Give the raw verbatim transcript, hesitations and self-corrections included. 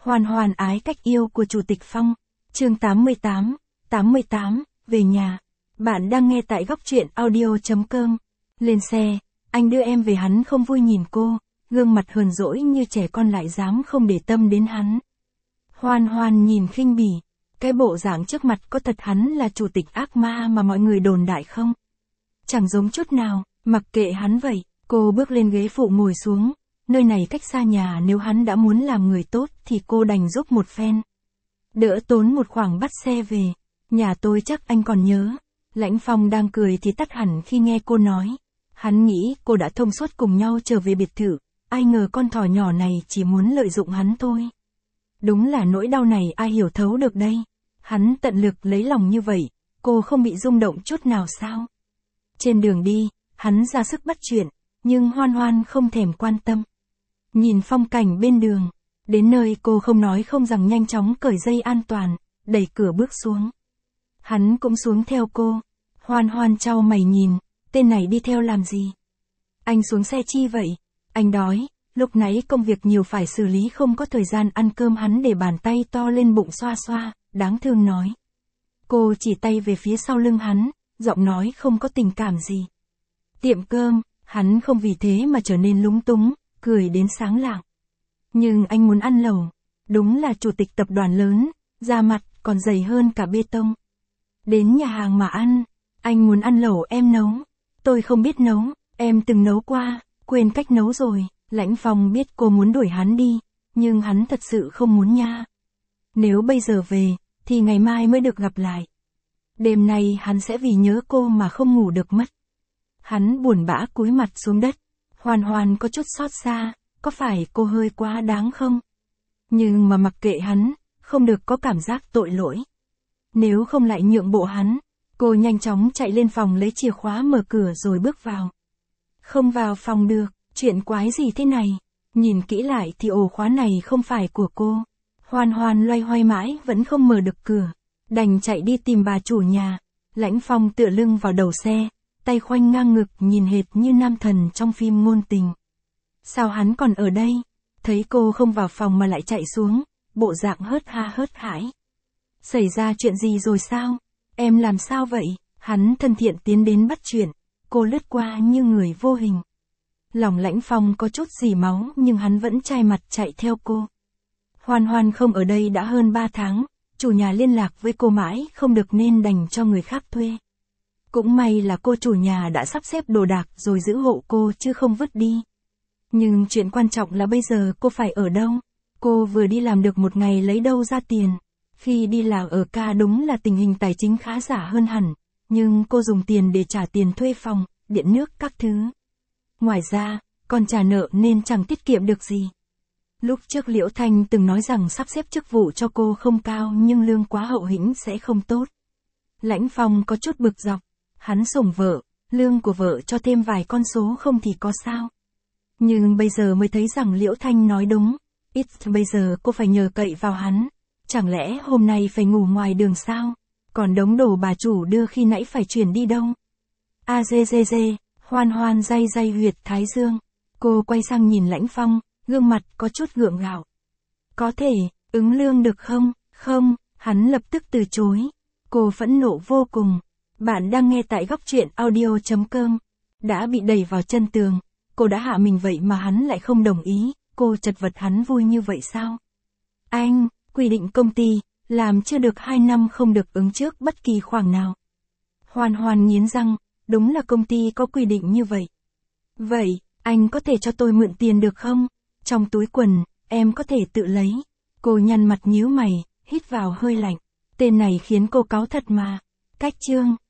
Hoan hoan ái cách yêu của Chủ tịch Phong. Chương tám mươi tám, tám mươi tám, về nhà. Bạn đang nghe tại góc truyện audio.com. Lên xe, anh đưa em về, hắn không vui nhìn cô, gương mặt hờn dỗi như trẻ con lại dám không để tâm đến hắn. Hoan hoan nhìn khinh bỉ, cái bộ dạng trước mặt có thật hắn là chủ tịch ác ma mà mọi người đồn đại không? Chẳng giống chút nào, mặc kệ hắn vậy, cô bước lên ghế phụ ngồi xuống. Nơi này cách xa nhà, nếu hắn đã muốn làm người tốt thì cô đành giúp một phen. Đỡ tốn một khoảng bắt xe về. Nhà tôi chắc anh còn nhớ. Lãnh Phong đang cười thì tắt hẳn khi nghe cô nói. Hắn nghĩ cô đã thông suốt cùng nhau trở về biệt thự. Ai ngờ con thỏ nhỏ này chỉ muốn lợi dụng hắn thôi. Đúng là nỗi đau này ai hiểu thấu được đây. Hắn tận lực lấy lòng như vậy, cô không bị rung động chút nào sao? Trên đường đi, hắn ra sức bắt chuyện, nhưng Hoan Hoan không thèm quan tâm. Nhìn phong cảnh bên đường, đến nơi cô không nói không rằng nhanh chóng cởi dây an toàn, đẩy cửa bước xuống. Hắn cũng xuống theo cô. Hoan Hoan chau mày nhìn, tên này đi theo làm gì? Anh xuống xe chi vậy? Anh đói, lúc nãy công việc nhiều phải xử lý không có thời gian ăn cơm. Hắn để bàn tay to lên bụng xoa xoa, đáng thương nói. Cô chỉ tay về phía sau lưng hắn, giọng nói không có tình cảm gì. Tiệm cơm, hắn không vì thế mà trở nên lúng túng, cười đến sáng lạng. Nhưng anh muốn ăn lẩu, đúng là chủ tịch tập đoàn lớn, da mặt còn dày hơn cả bê tông. Đến nhà hàng mà ăn, anh muốn ăn lẩu em nấu. Tôi không biết nấu, em từng nấu qua, quên cách nấu rồi. Lãnh Phong biết cô muốn đuổi hắn đi, nhưng hắn thật sự không muốn nha. Nếu bây giờ về, thì ngày mai mới được gặp lại. Đêm nay hắn sẽ vì nhớ cô mà không ngủ được mất. Hắn buồn bã cúi mặt xuống đất. Hoan Hoan có chút xót xa, có phải cô hơi quá đáng không? Nhưng mà mặc kệ hắn, không được có cảm giác tội lỗi. Nếu không lại nhượng bộ hắn, cô nhanh chóng chạy lên phòng lấy chìa khóa mở cửa rồi bước vào. Không vào phòng được, chuyện quái gì thế này? Nhìn kỹ lại thì ổ khóa này không phải của cô. Hoan Hoan loay hoay mãi vẫn không mở được cửa, đành chạy đi tìm bà chủ nhà. Lãnh Phong tựa lưng vào đầu xe, tay khoanh ngang ngực nhìn hệt như nam thần trong phim ngôn tình. Sao hắn còn ở đây? Thấy cô không vào phòng mà lại chạy xuống, bộ dạng hớt ha hớt hải. Xảy ra chuyện gì rồi sao? Em làm sao vậy? Hắn thân thiện tiến đến bắt chuyện, cô lướt qua như người vô hình. Lòng Lãnh Phong có chút dì máu nhưng hắn vẫn chai mặt chạy theo cô. Hoan Hoan không ở đây đã hơn ba tháng, chủ nhà liên lạc với cô mãi không được nên đành cho người khác thuê. Cũng may là cô chủ nhà đã sắp xếp đồ đạc rồi giữ hộ cô chứ không vứt đi. Nhưng chuyện quan trọng là bây giờ cô phải ở đâu? Cô vừa đi làm được một ngày lấy đâu ra tiền? Khi đi làm ở ca đúng là tình hình tài chính khá giả hơn hẳn, nhưng cô dùng tiền để trả tiền thuê phòng, điện nước các thứ. Ngoài ra, còn trả nợ nên chẳng tiết kiệm được gì. Lúc trước Liễu Thanh từng nói rằng sắp xếp chức vụ cho cô không cao nhưng lương quá hậu hĩnh sẽ không tốt. Lãnh Phong có chút bực dọc. Hắn sủng vợ, lương của vợ cho thêm vài con số không thì có sao. Nhưng bây giờ mới thấy rằng Liễu Thanh nói đúng. Ít bây giờ cô phải nhờ cậy vào hắn. Chẳng lẽ hôm nay phải ngủ ngoài đường sao? Còn đống đồ bà chủ đưa khi nãy phải chuyển đi đâu? A dê dê dê, Hoan Hoan day day huyệt thái dương. Cô quay sang nhìn Lãnh Phong, gương mặt có chút gượng gạo. Có thể, ứng lương được không? Không, hắn lập tức từ chối. Cô phẫn nộ vô cùng. Bạn đang nghe tại góc truyện audio.com. Đã bị đẩy vào chân tường, cô đã hạ mình vậy mà hắn lại không đồng ý, cô chật vật hắn vui như vậy sao? Anh, quy định công ty, làm chưa được hai năm không được ứng trước bất kỳ khoản nào. Hoan Hoan nghiến răng, đúng là công ty có quy định như vậy. Vậy, anh có thể cho tôi mượn tiền được không? Trong túi quần, em có thể tự lấy. Cô nhăn mặt nhíu mày, hít vào hơi lạnh. Tên này khiến cô cáu thật mà. Cách chương.